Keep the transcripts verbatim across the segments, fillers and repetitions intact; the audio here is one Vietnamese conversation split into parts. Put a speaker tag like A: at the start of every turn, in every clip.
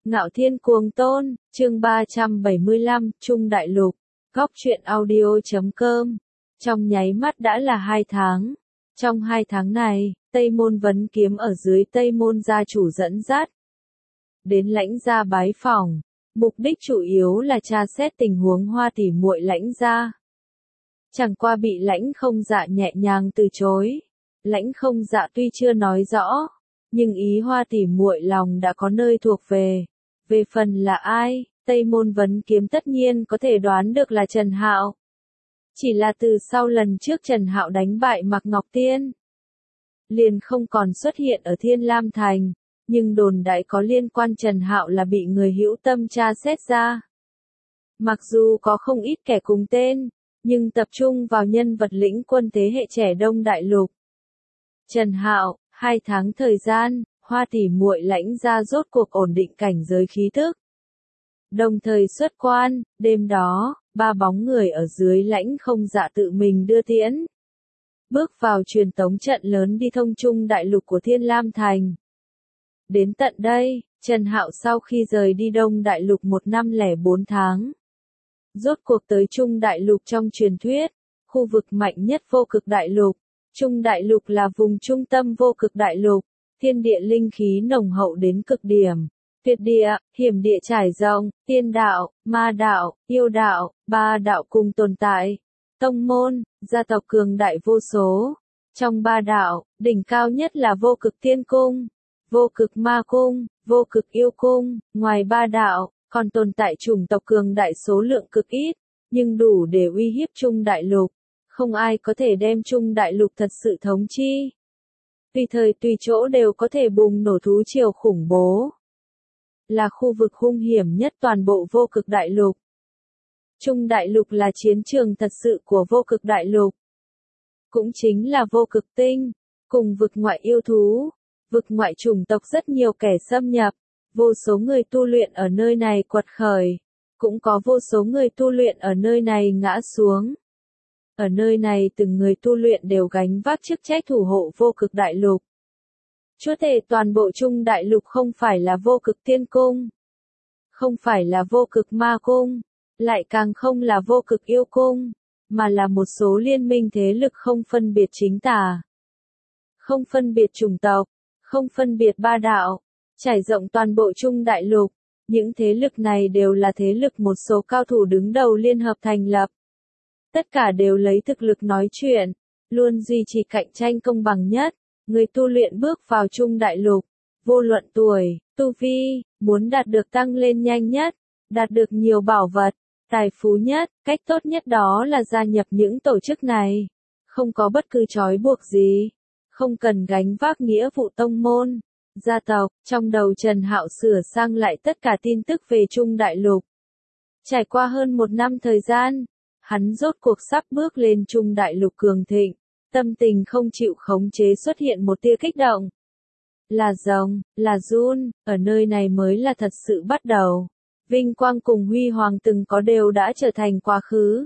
A: Ngạo Thiên Cuồng Tôn, chương ba trăm bảy mươi lăm, Trung Đại Lục, góc truyện audio chấm com. Trong nháy mắt đã là hai tháng. Trong hai tháng này, Tây Môn Vấn Kiếm ở dưới Tây Môn gia chủ dẫn dắt. Đến Lãnh gia bái phỏng, mục đích chủ yếu là tra xét tình huống Hoa tỷ muội Lãnh gia. Chẳng qua bị Lãnh Không Dạ nhẹ nhàng từ chối. Lãnh Không Dạ tuy chưa nói rõ, nhưng ý Hoa tỷ muội lòng đã có nơi thuộc về. Về phần là ai, Tây Môn Vấn Kiếm tất nhiên có thể đoán được là Trần Hạo. Chỉ là từ sau lần trước Trần Hạo đánh bại Mạc Ngọc Tiên, liền không còn xuất hiện ở Thiên Lam Thành, nhưng đồn đại có liên quan Trần Hạo là bị người hữu tâm tra xét ra. Mặc dù có không ít kẻ cùng tên, nhưng tập trung vào nhân vật lĩnh quân thế hệ trẻ Đông Đại Lục. Trần Hạo, hai tháng thời gian, Hoa tỷ muội Lãnh gia rốt cuộc ổn định cảnh giới khí tức. Đồng thời xuất quan, đêm đó, ba bóng người ở dưới Lãnh Không Dạ tự mình đưa tiễn. Bước vào truyền tống trận lớn đi thông Trung Đại Lục của Thiên Lam Thành. Đến tận đây, Trần Hạo sau khi rời đi Đông Đại Lục một năm lẻ bốn tháng. Rốt cuộc tới Trung Đại Lục trong truyền thuyết, khu vực mạnh nhất vô cực đại lục. Trung Đại Lục là vùng trung tâm vô cực đại lục, thiên địa linh khí nồng hậu đến cực điểm. Tuyệt địa, hiểm địa trải rộng, tiên đạo, ma đạo, yêu đạo, ba đạo cùng tồn tại. Tông môn, gia tộc cường đại vô số. Trong ba đạo, đỉnh cao nhất là vô cực tiên cung, vô cực ma cung, vô cực yêu cung. Ngoài ba đạo, còn tồn tại chủng tộc cường đại số lượng cực ít, nhưng đủ để uy hiếp Trung Đại Lục. Không ai có thể đem Trung Đại Lục thật sự thống chi. Tùy thời tùy chỗ đều có thể bùng nổ thú triều khủng bố. Là khu vực hung hiểm nhất toàn bộ vô cực đại lục. Trung Đại Lục là chiến trường thật sự của vô cực đại lục. Cũng chính là vô cực tinh, cùng vực ngoại yêu thú, vực ngoại chủng tộc rất nhiều kẻ xâm nhập. Vô số người tu luyện ở nơi này quật khởi, cũng có vô số người tu luyện ở nơi này ngã xuống. Ở nơi này từng người tu luyện đều gánh vác chức trách thủ hộ vô cực đại lục. Chúa tể toàn bộ Trung Đại Lục không phải là vô cực tiên cung, không phải là vô cực ma cung, lại càng không là vô cực yêu cung, mà là một số liên minh thế lực không phân biệt chính tà, không phân biệt chủng tộc, không phân biệt ba đạo, trải rộng toàn bộ Trung Đại Lục. Những thế lực này đều là thế lực một số cao thủ đứng đầu liên hợp thành lập. Tất cả đều lấy thực lực nói chuyện, luôn duy trì cạnh tranh công bằng nhất. Người tu luyện bước vào Trung Đại Lục, vô luận tuổi, tu vi, muốn đạt được tăng lên nhanh nhất, đạt được nhiều bảo vật, tài phú nhất, cách tốt nhất đó là gia nhập những tổ chức này. Không có bất cứ trói buộc gì, không cần gánh vác nghĩa vụ tông môn, gia tộc. Trong đầu Trần Hạo sửa sang lại tất cả tin tức về Trung Đại Lục. Trải qua hơn một năm thời gian, hắn rốt cuộc sắp bước lên Trung Đại Lục cường thịnh. Tâm tình không chịu khống chế xuất hiện một tia kích động. Là rồng, là run, ở nơi này mới là thật sự bắt đầu. Vinh quang cùng huy hoàng từng có đều đã trở thành quá khứ.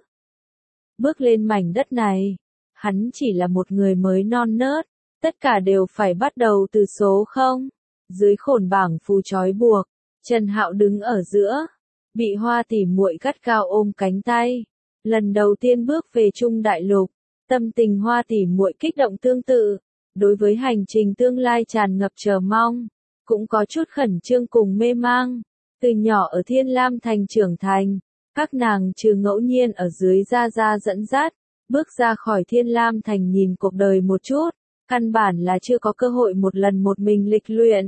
A: Bước lên mảnh đất này, hắn chỉ là một người mới non nớt, tất cả đều phải bắt đầu từ số không. Dưới khổn bảng phù trói buộc, Trần Hạo đứng ở giữa, bị Hoa tỷ muội gắt gao ôm cánh tay. Lần đầu tiên bước về Trung Đại Lục. Tâm tình Hoa tỷ muội kích động tương tự, đối với hành trình tương lai tràn ngập chờ mong, cũng có chút khẩn trương cùng mê mang. Từ nhỏ ở Thiên Lam Thành trưởng thành, các nàng trừ ngẫu nhiên ở dưới gia gia dẫn dắt, bước ra khỏi Thiên Lam Thành nhìn cuộc đời một chút, căn bản là chưa có cơ hội một lần một mình lịch luyện.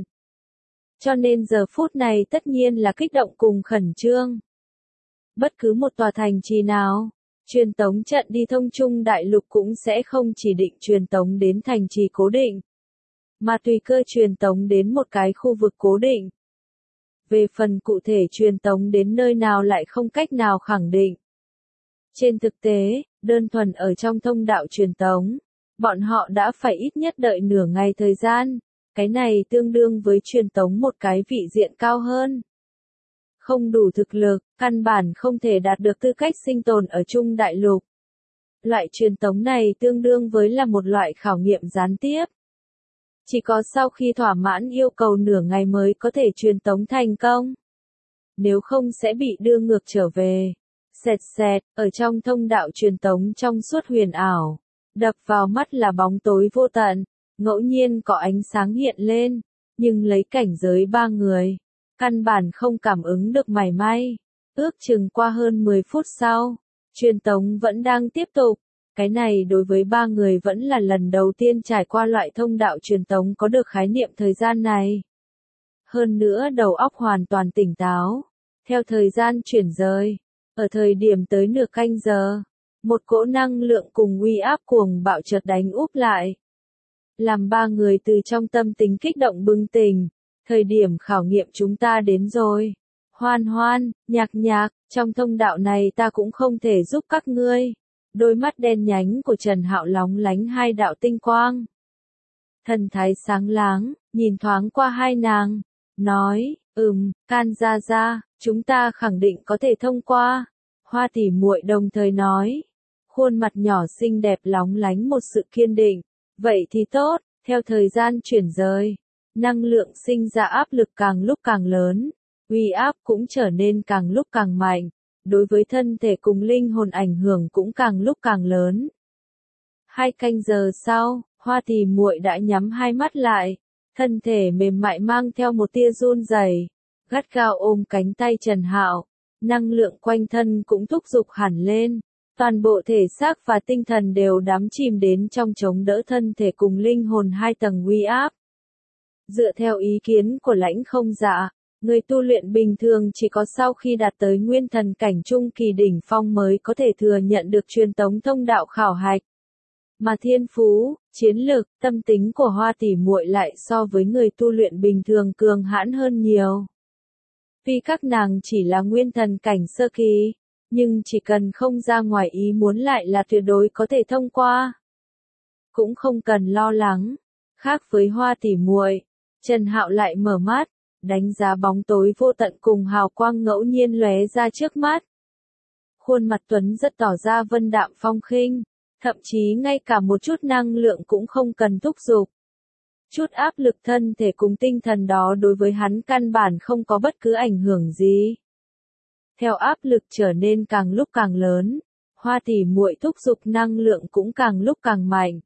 A: Cho nên giờ phút này tất nhiên là kích động cùng khẩn trương. Bất cứ một tòa thành trì nào, truyền tống trận đi thông Trung Đại Lục cũng sẽ không chỉ định truyền tống đến thành trì cố định, mà tùy cơ truyền tống đến một cái khu vực cố định. Về phần cụ thể truyền tống đến nơi nào lại không cách nào khẳng định. Trên thực tế, đơn thuần ở trong thông đạo truyền tống, bọn họ đã phải ít nhất đợi nửa ngày thời gian, cái này tương đương với truyền tống một cái vị diện cao hơn. Không đủ thực lực, căn bản không thể đạt được tư cách sinh tồn ở Trung Đại Lục. Loại truyền tống này tương đương với là một loại khảo nghiệm gián tiếp. Chỉ có sau khi thỏa mãn yêu cầu nửa ngày mới có thể truyền tống thành công. nếu không sẽ bị đưa ngược trở về. Xẹt xẹt, ở trong thông đạo truyền tống trong suốt huyền ảo, đập vào mắt là bóng tối vô tận, ngẫu nhiên có ánh sáng hiện lên, nhưng lấy cảnh giới ba người, căn bản không cảm ứng được mảy may. Ước chừng qua hơn mười phút sau, truyền tống vẫn đang tiếp tục. Cái này đối với ba người vẫn là lần đầu tiên trải qua loại thông đạo truyền tống có được khái niệm thời gian này. Hơn nữa đầu óc hoàn toàn tỉnh táo. Theo thời gian chuyển rời, ở thời điểm tới nửa canh giờ, một cỗ năng lượng cùng uy áp cuồng bạo chợt đánh úp lại. Làm ba người từ trong tâm tính kích động bừng tỉnh, thời điểm khảo nghiệm chúng ta đến rồi. Hoan hoan, nhạc nhạc, trong thông đạo này ta cũng không thể giúp các ngươi. Đôi mắt đen nhánh của Trần Hạo lóng lánh hai đạo tinh quang. Thần thái sáng láng, nhìn thoáng qua hai nàng, nói, ừm, can ra ra, chúng ta khẳng định có thể thông qua. Hoa tỷ muội đồng thời nói, khuôn mặt nhỏ xinh đẹp lóng lánh một sự kiên định. Vậy thì tốt, theo thời gian chuyển rời, năng lượng sinh ra áp lực càng lúc càng lớn, uy áp cũng trở nên càng lúc càng mạnh, đối với thân thể cùng linh hồn ảnh hưởng cũng càng lúc càng lớn. Hai canh giờ sau, Hoa tỷ muội đã nhắm hai mắt lại, thân thể mềm mại mang theo một tia run rẩy, gắt gao ôm cánh tay Trần Hạo, năng lượng quanh thân cũng thúc giục hẳn lên. Toàn bộ thể xác và tinh thần đều đắm chìm đến trong chống đỡ thân thể cùng linh hồn hai tầng uy áp. Dựa theo ý kiến của Lãnh Không Dạ, người tu luyện bình thường chỉ có sau khi đạt tới nguyên thần cảnh trung kỳ đỉnh phong mới có thể thừa nhận được truyền tống thông đạo khảo hạch. Mà thiên phú, chiến lực, tâm tính của Hoa tỷ muội lại so với người tu luyện bình thường cường hãn hơn nhiều. Vì các nàng chỉ là nguyên thần cảnh sơ kỳ, nhưng chỉ cần không ra ngoài ý muốn lại là tuyệt đối có thể thông qua. Cũng không cần lo lắng. Khác với Hoa tỷ muội, Trần Hạo lại mở mắt, đánh giá bóng tối vô tận cùng hào quang ngẫu nhiên lóe ra trước mắt. Khuôn mặt Tuấn rất tỏ ra vân đạm phong khinh, thậm chí ngay cả một chút năng lượng cũng không cần thúc giục. Chút áp lực thân thể cùng tinh thần đó đối với hắn căn bản không có bất cứ ảnh hưởng gì. Theo áp lực trở nên càng lúc càng lớn, Hoa tỷ muội thúc giục năng lượng cũng càng lúc càng mạnh.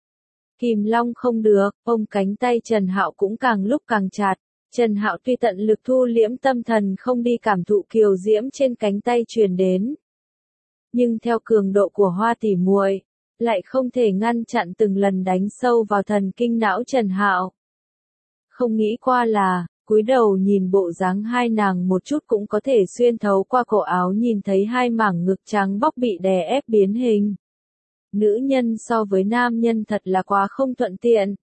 A: Kìm long không được, ôm cánh tay Trần Hạo cũng càng lúc càng chặt. Trần Hạo tuy tận lực thu liễm tâm thần không đi cảm thụ kiều diễm trên cánh tay truyền đến. Nhưng theo cường độ của Hoa tỷ muội, lại không thể ngăn chặn từng lần đánh sâu vào thần kinh não Trần Hạo. Không nghĩ qua là, cúi đầu nhìn bộ dáng hai nàng một chút cũng có thể xuyên thấu qua cổ áo nhìn thấy hai mảng ngực trắng bóc bị đè ép biến hình. Nữ nhân so với nam nhân thật là quá không thuận tiện.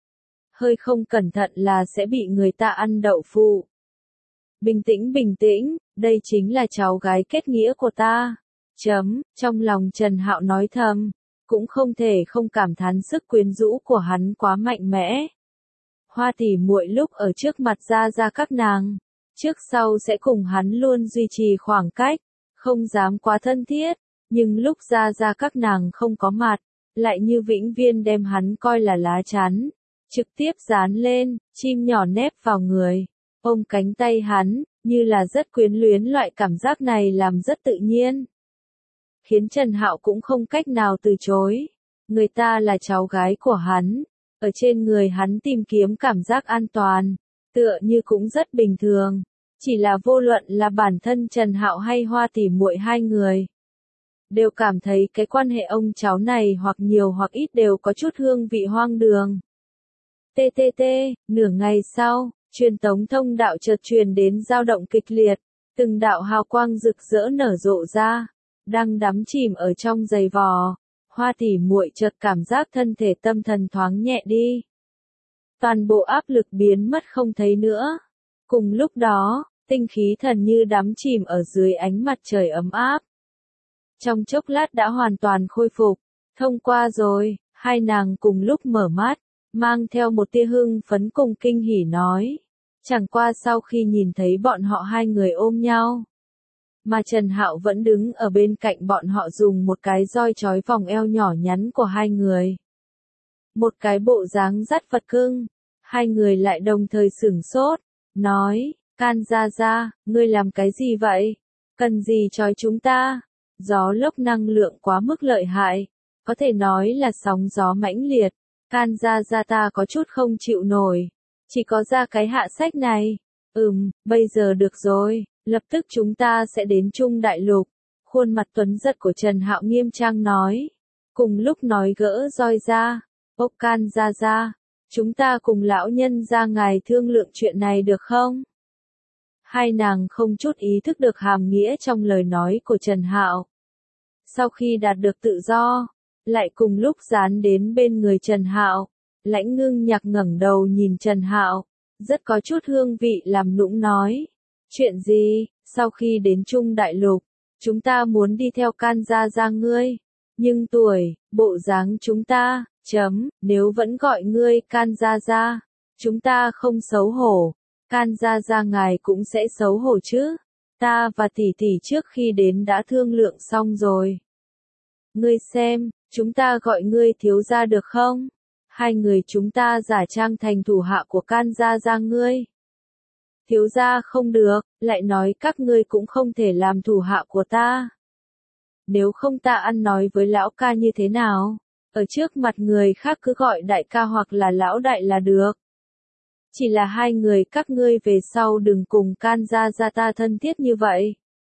A: Hơi không cẩn thận là sẽ bị người ta ăn đậu phụ. Bình tĩnh bình tĩnh, đây chính là cháu gái kết nghĩa của ta. Chấm, trong lòng Trần Hạo nói thầm, cũng không thể không cảm thán sức quyến rũ của hắn quá mạnh mẽ. Hoa tỷ muội lúc ở trước mặt ra ra các nàng, trước sau sẽ cùng hắn luôn duy trì khoảng cách, không dám quá thân thiết, nhưng lúc ra ra các nàng không có mặt, lại như vĩnh viên đem hắn coi là lá chắn, trực tiếp dán lên, chim nhỏ nép vào người, ôm cánh tay hắn, như là rất quyến luyến, loại cảm giác này làm rất tự nhiên. Khiến Trần Hạo cũng không cách nào từ chối, người ta là cháu gái của hắn. Ở trên người hắn tìm kiếm cảm giác an toàn, tựa như cũng rất bình thường, chỉ là vô luận là bản thân Trần Hạo hay Hoa tỷ muội hai người, đều cảm thấy cái quan hệ ông cháu này hoặc nhiều hoặc ít đều có chút hương vị hoang đường. tê tê tê, nửa ngày sau, truyền tống thông đạo chợt truyền đến dao động kịch liệt, từng đạo hào quang rực rỡ nở rộ ra, đang đắm chìm ở trong giày vò. Hoa tỷ muội chợt cảm giác thân thể tâm thần thoáng nhẹ đi. Toàn bộ áp lực biến mất không thấy nữa. Cùng lúc đó, tinh khí thần như đắm chìm ở dưới ánh mặt trời ấm áp. Trong chốc lát đã hoàn toàn khôi phục. Thông qua rồi, hai nàng cùng lúc mở mắt, mang theo một tia hưng phấn cùng kinh hỉ nói. Chẳng qua sau khi nhìn thấy bọn họ hai người ôm nhau, mà Trần Hạo vẫn đứng ở bên cạnh bọn họ dùng một cái roi trói vòng eo nhỏ nhắn của hai người. Một cái bộ dáng rất vật cưng, hai người lại đồng thời sửng sốt, nói, Can Gia Gia, ngươi làm cái gì vậy? Cần gì trói chúng ta? Gió lốc năng lượng quá mức lợi hại, có thể nói là sóng gió mãnh liệt. Can Gia Gia ta có chút không chịu nổi, chỉ có ra cái hạ sách này. Ừm, bây giờ được rồi, lập tức chúng ta sẽ đến Trung Đại Lục. Khuôn mặt tuấn giật của Trần Hạo nghiêm trang nói. Cùng lúc nói gỡ roi ra, ốc Can Gia Gia, chúng ta cùng lão nhân ra ngài thương lượng chuyện này được không? Hai nàng không chút ý thức được hàm nghĩa trong lời nói của Trần Hạo. Sau khi đạt được tự do, lại cùng lúc dán đến bên người Trần Hạo, Lãnh Ngưng Nhạc ngẩng đầu nhìn Trần Hạo, rất có chút hương vị làm nũng nói. Chuyện gì? Sau khi đến Trung Đại Lục, chúng ta muốn đi theo Can Gia Gia ngươi, nhưng tuổi, bộ dáng chúng ta, chấm, nếu vẫn gọi ngươi Can Gia Gia, chúng ta không xấu hổ. Can Gia Gia ngài cũng sẽ xấu hổ chứ. Ta và tỷ tỷ trước khi đến đã thương lượng xong rồi. Ngươi xem, chúng ta gọi ngươi thiếu gia được không? Hai người chúng ta giả trang thành thủ hạ của Can Gia Gia ngươi. Thiếu gia không được, lại nói các ngươi cũng không thể làm thủ hạ của ta. Nếu không ta ăn nói với lão ca như thế nào? Ở trước mặt người khác cứ gọi đại ca hoặc là lão đại là được. Chỉ là hai người các ngươi về sau đừng cùng Can Gia Gia ta thân thiết như vậy.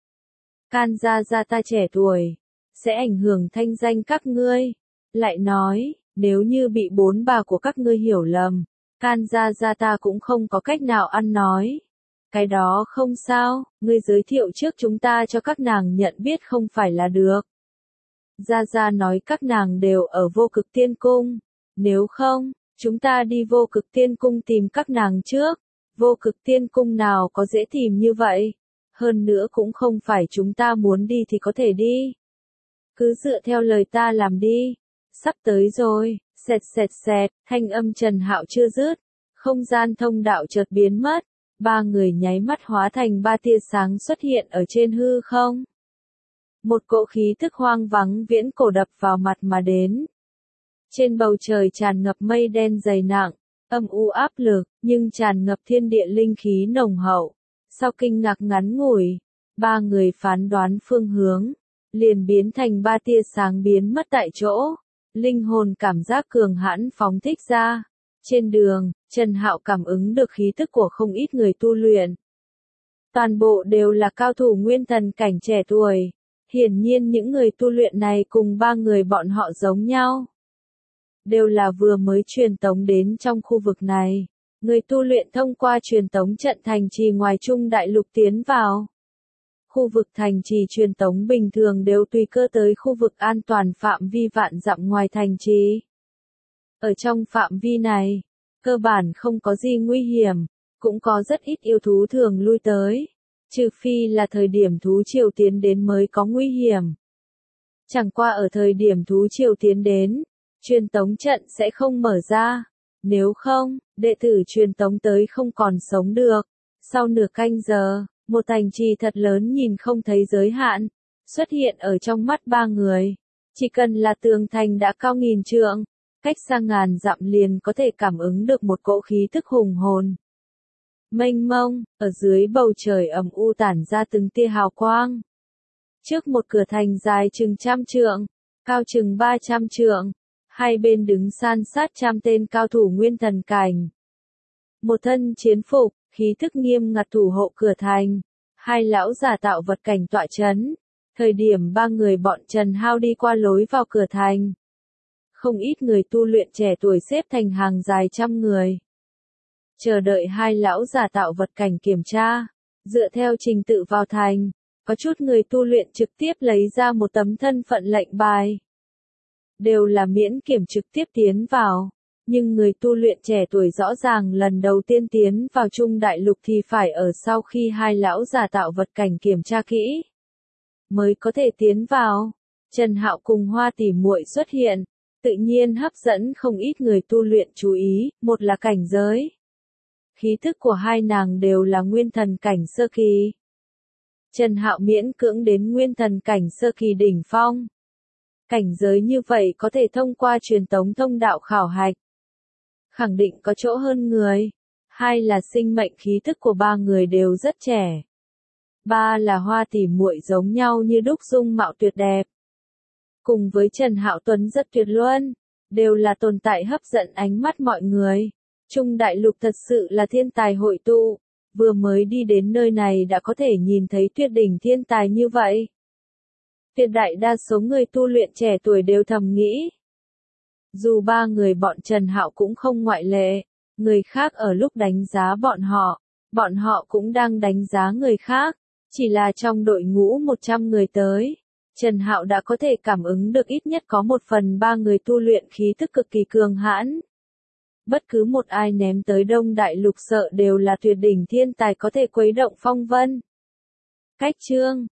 A: Can Gia Gia ta trẻ tuổi, sẽ ảnh hưởng thanh danh các ngươi. Lại nói, nếu như bị bốn bà của các ngươi hiểu lầm, Can Gia Gia ta cũng không có cách nào ăn nói. Cái đó không sao, ngươi giới thiệu trước chúng ta cho các nàng nhận biết không phải là được. Gia Gia nói các nàng đều ở Vô Cực Tiên Cung, nếu không, chúng ta đi Vô Cực Tiên Cung tìm các nàng trước. Vô Cực Tiên Cung nào có dễ tìm như vậy, hơn nữa cũng không phải chúng ta muốn đi thì có thể đi. Cứ dựa theo lời ta làm đi. Sắp tới rồi, xẹt xẹt xẹt, thanh âm Trần Hạo chưa dứt, không gian thông đạo chợt biến mất, ba người nháy mắt hóa thành ba tia sáng xuất hiện ở trên hư không. Một cỗ khí tức hoang vắng viễn cổ đập vào mặt mà đến. Trên bầu trời tràn ngập mây đen dày nặng, âm u áp lực, nhưng tràn ngập thiên địa linh khí nồng hậu. Sau kinh ngạc ngắn ngủi, ba người phán đoán phương hướng, liền biến thành ba tia sáng biến mất tại chỗ. Linh hồn cảm giác cường hãn phóng thích ra. Trên đường, Trần Hạo cảm ứng được khí tức của không ít người tu luyện. Toàn bộ đều là cao thủ nguyên thần cảnh trẻ tuổi. Hiển nhiên những người tu luyện này cùng ba người bọn họ giống nhau. Đều là vừa mới truyền tống đến trong khu vực này. Người tu luyện thông qua truyền tống trận thành trì ngoài Trung Đại Lục tiến vào. Khu vực thành trì truyền tống bình thường đều tùy cơ tới khu vực an toàn phạm vi vạn dặm ngoài thành trì. Ở trong phạm vi này, cơ bản không có gì nguy hiểm, cũng có rất ít yêu thú thường lui tới. Trừ phi là thời điểm thú triều tiến đến mới có nguy hiểm. Chẳng qua ở thời điểm thú triều tiến đến, truyền tống trận sẽ không mở ra. Nếu không, đệ tử truyền tống tới không còn sống được. Sau nửa canh giờ, một thành trì thật lớn nhìn không thấy giới hạn, xuất hiện ở trong mắt ba người. Chỉ cần là tường thành đã cao nghìn trượng, cách xa ngàn dặm liền có thể cảm ứng được một cỗ khí tức hùng hồn. Mênh mông, ở dưới bầu trời ẩm u tản ra từng tia hào quang. Trước một cửa thành dài chừng trăm trượng, cao chừng ba trăm trượng, hai bên đứng san sát trăm tên cao thủ nguyên thần cảnh. Một thân chiến phục, khí thức nghiêm ngặt thủ hộ cửa thành, hai lão giả tạo vật cảnh tọa chấn. Thời điểm ba người bọn Trần Hao đi qua lối vào cửa thành, không ít người tu luyện trẻ tuổi xếp thành hàng dài trăm người. Chờ đợi hai lão giả tạo vật cảnh kiểm tra, dựa theo trình tự vào thành, có chút người tu luyện trực tiếp lấy ra một tấm thân phận lệnh bài. Đều là miễn kiểm trực tiếp tiến vào, nhưng người tu luyện trẻ tuổi rõ ràng lần đầu tiên tiến vào Trung Đại Lục thì phải ở sau khi hai lão giả tạo vật cảnh kiểm tra kỹ, mới có thể tiến vào. Trần Hạo cùng Hoa Tỷ muội xuất hiện, tự nhiên hấp dẫn không ít người tu luyện chú ý, một là cảnh giới. Khí thức của hai nàng đều là nguyên thần cảnh sơ kỳ. Trần Hạo miễn cưỡng đến nguyên thần cảnh sơ kỳ đỉnh phong. Cảnh giới như vậy có thể thông qua truyền tống thông đạo khảo hạch. Khẳng định có chỗ hơn người. Hai là sinh mệnh khí thức của ba người đều rất trẻ. Ba là hoa tỉ muội giống nhau như đúc, dung mạo tuyệt đẹp. Cùng với Trần Hạo Tuấn rất tuyệt luân, đều là tồn tại hấp dẫn ánh mắt mọi người. Trung Đại Lục thật sự là thiên tài hội tụ, vừa mới đi đến nơi này đã có thể nhìn thấy tuyệt đỉnh thiên tài như vậy. Tuyệt đại đa số người tu luyện trẻ tuổi đều thầm nghĩ. Dù ba người bọn Trần Hạo cũng không ngoại lệ, người khác ở lúc đánh giá bọn họ, bọn họ cũng đang đánh giá người khác, chỉ là trong đội ngũ một trăm người tới. Trần Hạo đã có thể cảm ứng được ít nhất có một phần ba người tu luyện khí thức cực kỳ cường hãn. Bất cứ một ai ném tới Đông Đại Lục sợ đều là tuyệt đỉnh thiên tài có thể khuấy động phong vân. Cách chương